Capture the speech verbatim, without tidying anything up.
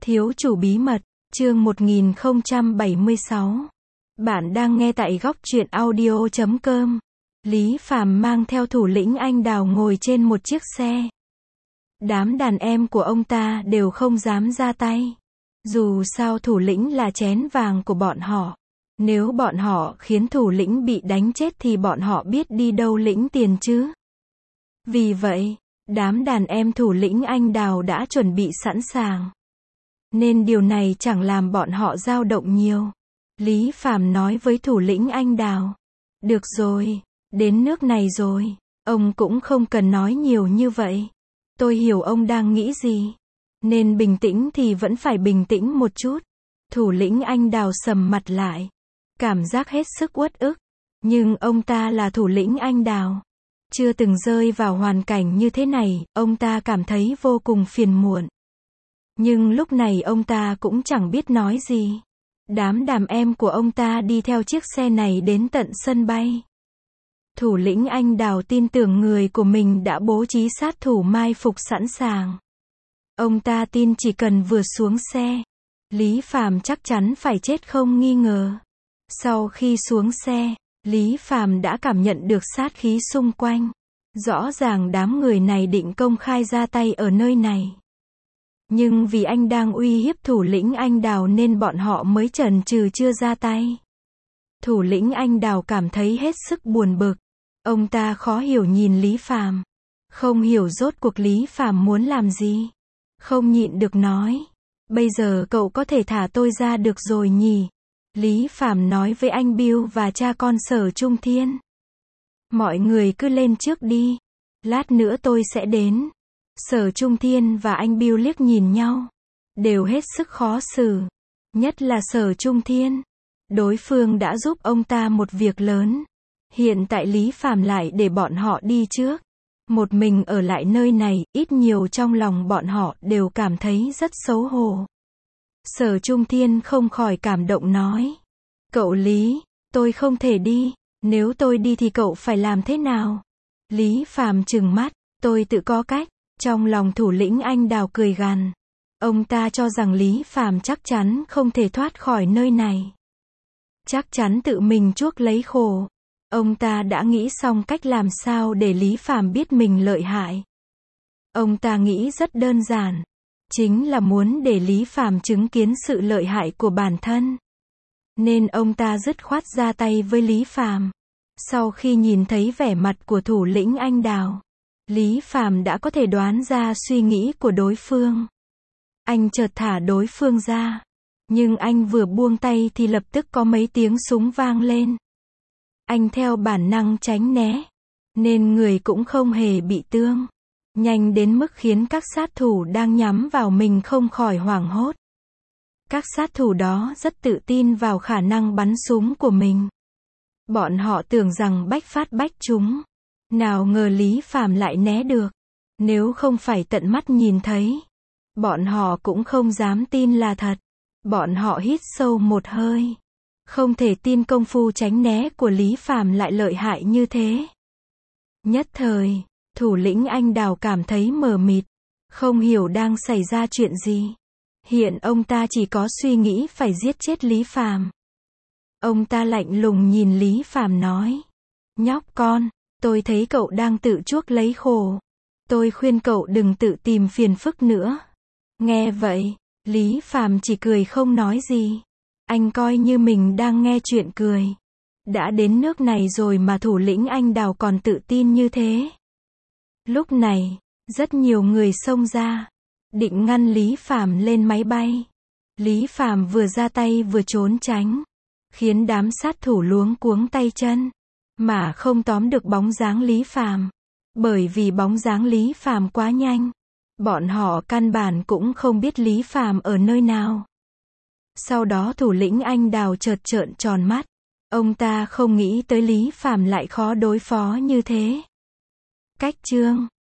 Thiếu chủ bí mật, chương một nghìn không trăm bảy mươi sáu. Bạn đang nghe tại góc truyện audio chấm com. Lý Phàm mang theo thủ lĩnh Anh Đào ngồi trên một chiếc xe. Đám đàn em của ông ta đều không dám ra tay. Dù sao thủ lĩnh là chén vàng của bọn họ. Nếu bọn họ khiến thủ lĩnh bị đánh chết thì bọn họ biết đi đâu lĩnh tiền chứ. Vì vậy, đám đàn em thủ lĩnh Anh Đào đã chuẩn bị sẵn sàng. Nên điều này chẳng làm bọn họ dao động nhiều. Lý Phàm nói với thủ lĩnh Anh Đào. Được rồi, đến nước này rồi, ông cũng không cần nói nhiều như vậy. Tôi hiểu ông đang nghĩ gì. Nên bình tĩnh thì vẫn phải bình tĩnh một chút. Thủ lĩnh Anh Đào sầm mặt lại. Cảm giác hết sức uất ức. Nhưng ông ta là thủ lĩnh Anh Đào. Chưa từng rơi vào hoàn cảnh như thế này, ông ta cảm thấy vô cùng phiền muộn. Nhưng lúc này ông ta cũng chẳng biết nói gì. Đám đàn em của ông ta đi theo chiếc xe này đến tận sân bay. Thủ lĩnh Anh Đào tin tưởng người của mình đã bố trí sát thủ mai phục sẵn sàng. Ông ta tin chỉ cần vừa xuống xe, Lý Phàm chắc chắn phải chết không nghi ngờ. Sau khi xuống xe, Lý Phàm đã cảm nhận được sát khí xung quanh. Rõ ràng đám người này định công khai ra tay ở nơi này. Nhưng vì anh đang uy hiếp thủ lĩnh Anh Đào nên bọn họ mới chần chừ chưa ra tay. Thủ lĩnh Anh Đào cảm thấy hết sức buồn bực. Ông ta khó hiểu nhìn Lý Phàm. Không hiểu rốt cuộc Lý Phàm muốn làm gì. Không nhịn được nói. Bây giờ cậu có thể thả tôi ra được rồi nhỉ? Lý Phàm nói với anh Bill và cha con Sở Trung Thiên. Mọi người cứ lên trước đi. Lát nữa tôi sẽ đến. Sở Trung Thiên và anh Bill liếc nhìn nhau. Đều hết sức khó xử. Nhất là Sở Trung Thiên. Đối phương đã giúp ông ta một việc lớn. Hiện tại Lý Phàm lại để bọn họ đi trước. Một mình ở lại nơi này, ít nhiều trong lòng bọn họ đều cảm thấy rất xấu hổ. Sở Trung Thiên không khỏi cảm động nói. Cậu Lý, tôi không thể đi. Nếu tôi đi thì cậu phải làm thế nào? Lý Phàm trừng mắt. Tôi tự có cách. Trong lòng thủ lĩnh Anh Đào cười gằn. Ông ta cho rằng Lý Phàm chắc chắn không thể thoát khỏi nơi này. Chắc chắn tự mình chuốc lấy khổ. Ông ta đã nghĩ xong cách làm sao để Lý Phàm biết mình lợi hại. Ông ta nghĩ rất đơn giản. Chính là muốn để Lý Phàm chứng kiến sự lợi hại của bản thân. Nên ông ta dứt khoát ra tay với Lý Phàm. Sau khi nhìn thấy vẻ mặt của thủ lĩnh Anh Đào, Lý Phàm đã có thể đoán ra suy nghĩ của đối phương. Anh chợt thả đối phương ra. Nhưng anh vừa buông tay thì lập tức có mấy tiếng súng vang lên. Anh theo bản năng tránh né. Nên người cũng không hề bị thương. Nhanh đến mức khiến các sát thủ đang nhắm vào mình không khỏi hoảng hốt. Các sát thủ đó rất tự tin vào khả năng bắn súng của mình. Bọn họ tưởng rằng bách phát bách trúng. Nào ngờ Lý Phàm lại né được. Nếu không phải tận mắt nhìn thấy, bọn họ cũng không dám tin là thật. Bọn họ hít sâu một hơi. Không thể tin công phu tránh né của Lý Phàm lại lợi hại như thế. Nhất thời, thủ lĩnh Anh Đào cảm thấy mờ mịt. Không hiểu đang xảy ra chuyện gì. Hiện ông ta chỉ có suy nghĩ phải giết chết Lý Phàm. Ông ta lạnh lùng nhìn Lý Phàm nói. Nhóc con, tôi thấy cậu đang tự chuốc lấy khổ. Tôi khuyên cậu đừng tự tìm phiền phức nữa. Nghe vậy, Lý Phàm chỉ cười không nói gì. Anh coi như mình đang nghe chuyện cười. Đã đến nước này rồi mà thủ lĩnh Anh Đào còn tự tin như thế. Lúc này, rất nhiều người xông ra. Định ngăn Lý Phàm lên máy bay. Lý Phàm vừa ra tay vừa trốn tránh. Khiến đám sát thủ luống cuống tay chân. Mà không tóm được bóng dáng Lý Phàm. Bởi vì bóng dáng Lý Phàm quá nhanh. Bọn họ căn bản cũng không biết Lý Phàm ở nơi nào. Sau đó thủ lĩnh Anh Đào chợt trợn tròn mắt. Ông ta không nghĩ tới Lý Phàm lại khó đối phó như thế. Cách chương